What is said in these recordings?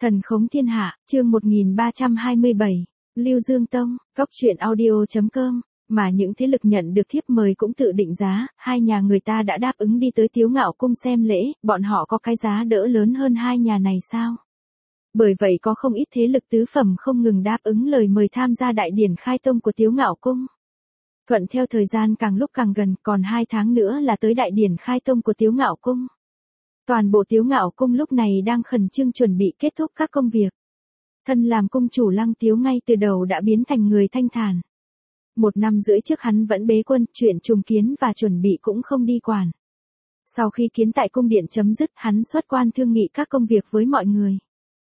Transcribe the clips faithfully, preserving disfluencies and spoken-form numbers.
Thần khống thiên hạ, chương một nghìn ba trăm hai mươi bảy, Lưu Dương Tông, cóc truyện audio chấm com, mà những thế lực nhận được thiếp mời cũng tự định giá, hai nhà người ta đã đáp ứng đi tới Tiếu Ngạo Cung xem lễ, bọn họ có cái giá đỡ lớn hơn hai nhà này sao? Bởi vậy có không ít thế lực tứ phẩm không ngừng đáp ứng lời mời tham gia đại điển khai tông của Tiếu Ngạo Cung. Thuận theo thời gian càng lúc càng gần, còn hai tháng nữa là tới đại điển khai tông của Tiếu Ngạo Cung. Toàn bộ Tiếu Ngạo Cung lúc này đang khẩn trương chuẩn bị kết thúc các công việc. Thân làm cung chủ Lăng Tiếu ngay từ đầu đã biến thành người thanh thản. Một năm rưỡi trước hắn vẫn bế quân, chuyện trùng kiến và chuẩn bị cũng không đi quản. Sau khi kiến tại cung điện chấm dứt, hắn xuất quan thương nghị các công việc với mọi người.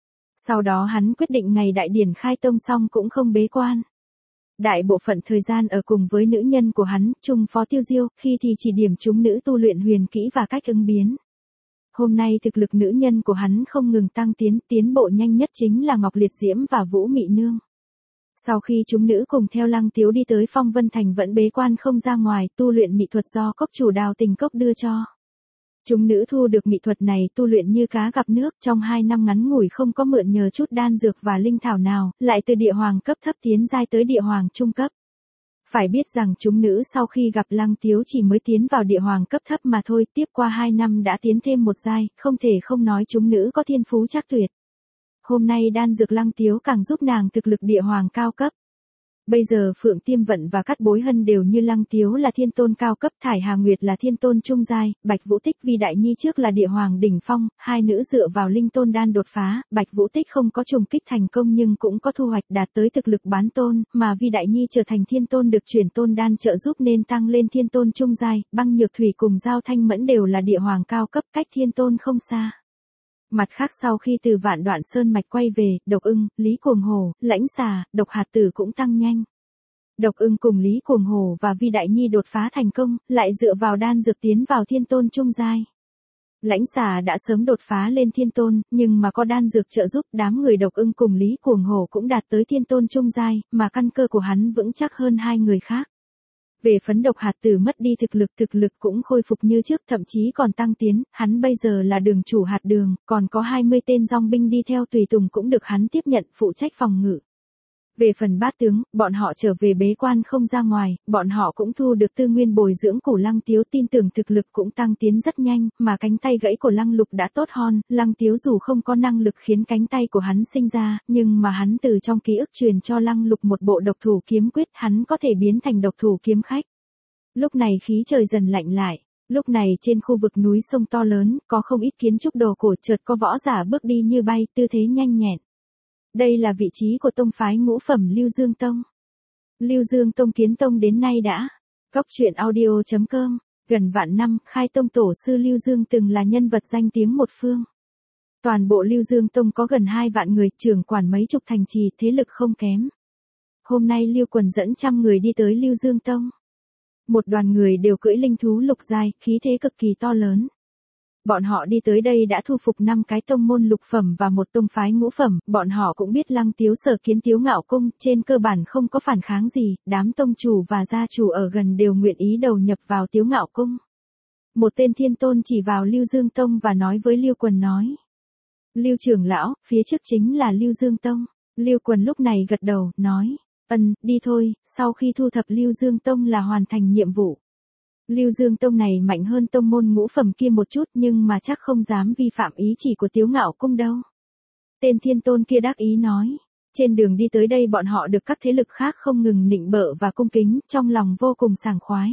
Sau đó hắn quyết định ngày đại điển khai tông xong cũng không bế quan. Đại bộ phận thời gian ở cùng với nữ nhân của hắn, Trung Phó Tiêu Diêu, khi thì chỉ điểm chúng nữ tu luyện huyền kỹ và cách ứng biến. Hôm nay thực lực nữ nhân của hắn không ngừng tăng tiến, tiến bộ nhanh nhất chính là Ngọc Liệt Diễm và Vũ Mị Nương. Sau khi chúng nữ cùng theo Lăng Tiếu đi tới Phong Vân Thành vẫn bế quan không ra ngoài, tu luyện mị thuật do cốc chủ Đào Tình Cốc đưa cho. Chúng nữ thu được mị thuật này tu luyện như cá gặp nước, trong hai năm ngắn ngủi không có mượn nhờ chút đan dược và linh thảo nào, lại từ địa hoàng cấp thấp tiến giai tới địa hoàng trung cấp. Phải biết rằng chúng nữ sau khi gặp Lăng Tiếu chỉ mới tiến vào địa hoàng cấp thấp mà thôi, tiếp qua hai năm đã tiến thêm một giai, không thể không nói chúng nữ có thiên phú chắc tuyệt. Hôm nay đan dược Lăng Tiếu càng giúp nàng thực lực địa hoàng cao cấp. Bây giờ Phượng Tiêm Vận và Cát Bối Hân đều như Lăng Tiếu là thiên tôn cao cấp, Thải Hà Nguyệt là thiên tôn trung giai, Bạch Vũ Tích Vi Đại Nhi trước là địa hoàng đỉnh phong, hai nữ dựa vào linh tôn đan đột phá, Bạch Vũ Tích không có trùng kích thành công nhưng cũng có thu hoạch đạt tới thực lực bán tôn, mà Vi Đại Nhi trở thành thiên tôn được chuyển tôn đan trợ giúp nên tăng lên thiên tôn trung giai, Băng Nhược Thủy cùng Giao Thanh Mẫn đều là địa hoàng cao cấp, cách thiên tôn không xa. Mặt khác sau khi từ Vạn Đoạn Sơn mạch quay về, Độc Ưng, Lý Cuồng Hổ, Lãnh Xà, Độc Hạt Tử cũng tăng nhanh. Độc Ưng cùng Lý Cuồng Hổ và Vi Đại Nhi đột phá thành công, lại dựa vào đan dược tiến vào thiên tôn trung giai. Lãnh Xà đã sớm đột phá lên thiên tôn, nhưng mà có đan dược trợ giúp, đám người Độc Ưng cùng Lý Cuồng Hổ cũng đạt tới thiên tôn trung giai, mà căn cơ của hắn vững chắc hơn hai người khác. Về phấn Độc Hạt Tử mất đi thực lực, thực lực cũng khôi phục như trước, thậm chí còn tăng tiến, hắn bây giờ là đường chủ hạt đường, còn có hai mươi tên dòng binh đi theo tùy tùng cũng được hắn tiếp nhận phụ trách phòng ngự. Về phần bát tướng, bọn họ trở về bế quan không ra ngoài, bọn họ cũng thu được tư nguyên bồi dưỡng của Lăng Tiếu, tin tưởng thực lực cũng tăng tiến rất nhanh, mà cánh tay gãy của Lăng Lục đã tốt hơn, Lăng Tiếu dù không có năng lực khiến cánh tay của hắn sinh ra, nhưng mà hắn từ trong ký ức truyền cho Lăng Lục một bộ độc thủ kiếm quyết, hắn có thể biến thành độc thủ kiếm khách. Lúc này khí trời dần lạnh lại. Lúc này trên khu vực núi sông to lớn, có không ít kiến trúc đồ cổ, chợt có võ giả bước đi như bay, tư thế nhanh nhẹn. Đây là vị trí của tông phái ngũ phẩm Lưu Dương Tông. Lưu Dương Tông kiến tông đến nay đã. Cóc truyện audio chấm com, gần vạn năm, khai tông tổ sư Lưu Dương từng là nhân vật danh tiếng một phương. Toàn bộ Lưu Dương Tông có gần hai vạn người, trưởng quản mấy chục thành trì, thế lực không kém. Hôm nay Lưu Quần dẫn trăm người đi tới Lưu Dương Tông. Một đoàn người đều cưỡi linh thú lục giai, khí thế cực kỳ to lớn. Bọn họ đi tới đây đã thu phục năm cái tông môn lục phẩm và một tông phái ngũ phẩm, bọn họ cũng biết Lăng Tiếu sở kiến Tiếu Ngạo Cung, trên cơ bản không có phản kháng gì, đám tông chủ và gia chủ ở gần đều nguyện ý đầu nhập vào Tiếu Ngạo Cung. Một tên thiên tôn chỉ vào Lưu Dương Tông và nói với Lưu Quần nói. Lưu trưởng lão, phía trước chính là Lưu Dương Tông. Lưu Quần lúc này gật đầu, nói. Ừm, đi thôi, sau khi thu thập Lưu Dương Tông là hoàn thành nhiệm vụ. Lưu Dương Tông này mạnh hơn tông môn ngũ phẩm kia một chút nhưng mà chắc không dám vi phạm ý chỉ của Tiếu Ngạo Cung đâu. Tên thiên tôn kia đắc ý nói. Trên đường đi tới đây bọn họ được các thế lực khác không ngừng nịnh bợ và cung kính, trong lòng vô cùng sảng khoái.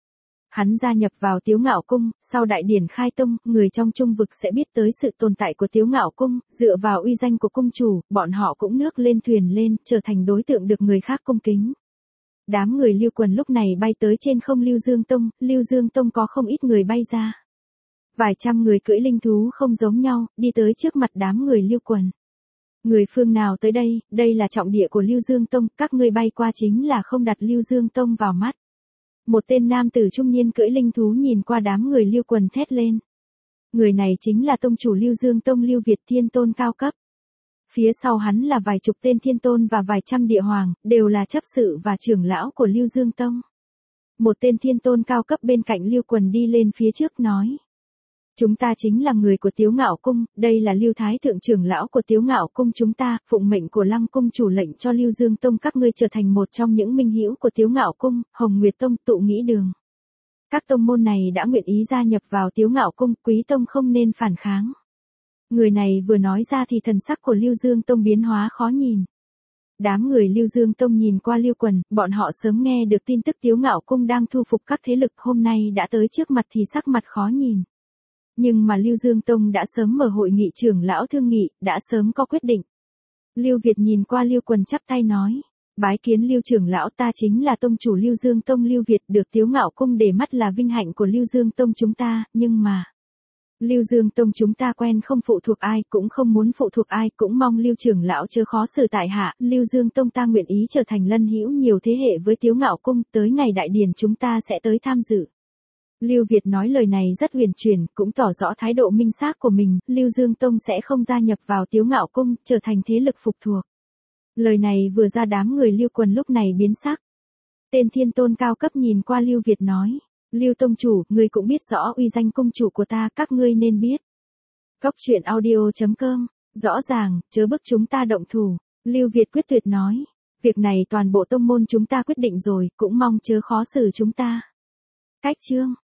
Hắn gia nhập vào Tiếu Ngạo Cung, sau đại điển khai tông, người trong trung vực sẽ biết tới sự tồn tại của Tiếu Ngạo Cung, dựa vào uy danh của cung chủ, bọn họ cũng nước lên thuyền lên, trở thành đối tượng được người khác cung kính. Đám người Lưu Quần lúc này bay tới trên không Lưu Dương Tông, Lưu Dương Tông có không ít người bay ra. Vài trăm người cưỡi linh thú không giống nhau, đi tới trước mặt đám người Lưu Quần. Người phương nào tới đây, đây là trọng địa của Lưu Dương Tông, các ngươi bay qua chính là không đặt Lưu Dương Tông vào mắt. Một tên nam tử trung niên cưỡi linh thú nhìn qua đám người Lưu Quần thét lên. Người này chính là tông chủ Lưu Dương Tông Lưu Việt Thiên Tôn cao cấp. Phía sau hắn là vài chục tên thiên tôn và vài trăm địa hoàng, đều là chấp sự và trưởng lão của Lưu Dương Tông. Một tên thiên tôn cao cấp bên cạnh Lưu Quần đi lên phía trước nói. Chúng ta chính là người của Tiếu Ngạo Cung, đây là Lưu Thái thượng trưởng lão của Tiếu Ngạo Cung chúng ta, phụng mệnh của Lăng cung chủ lệnh cho Lưu Dương Tông các ngươi trở thành một trong những minh hữu của Tiếu Ngạo Cung, Hồng Nguyệt Tông, Tụ Nghĩ Đường. Các tông môn này đã nguyện ý gia nhập vào Tiếu Ngạo Cung, Quý Tông không nên phản kháng. Người này vừa nói ra thì thần sắc của Lưu Dương Tông biến hóa khó nhìn. Đám người Lưu Dương Tông nhìn qua Lưu Quần, bọn họ sớm nghe được tin tức Tiếu Ngạo Cung đang thu phục các thế lực, hôm nay đã tới trước mặt thì sắc mặt khó nhìn. Nhưng mà Lưu Dương Tông đã sớm mở hội nghị trưởng lão thương nghị, đã sớm có quyết định. Lưu Việt nhìn qua Lưu Quần chắp tay nói, bái kiến Lưu trưởng lão, ta chính là tông chủ Lưu Dương Tông Lưu Việt, được Tiếu Ngạo Cung để mắt là vinh hạnh của Lưu Dương Tông chúng ta, nhưng mà Lưu Dương Tông chúng ta quen không phụ thuộc ai, cũng không muốn phụ thuộc ai, cũng mong Lưu trưởng lão chớ khó xử tại hạ, Lưu Dương Tông ta nguyện ý trở thành lân hữu nhiều thế hệ với Tiếu Ngạo Cung, tới ngày đại điển chúng ta sẽ tới tham dự. Lưu Việt nói lời này rất huyền chuyển, cũng tỏ rõ thái độ minh xác của mình, Lưu Dương Tông sẽ không gia nhập vào Tiếu Ngạo Cung, trở thành thế lực phục thuộc. Lời này vừa ra đám người Lưu Quần lúc này biến sắc. Tên thiên tôn cao cấp nhìn qua Lưu Việt nói, Lưu tông chủ, ngươi cũng biết rõ uy danh cung chủ của ta, các ngươi nên biết. Cốc truyện audio chấm com, rõ ràng, chớ bức chúng ta động thủ. Lưu Việt quyết tuyệt nói, việc này toàn bộ tông môn chúng ta quyết định rồi, cũng mong chớ khó xử chúng ta. Cách chương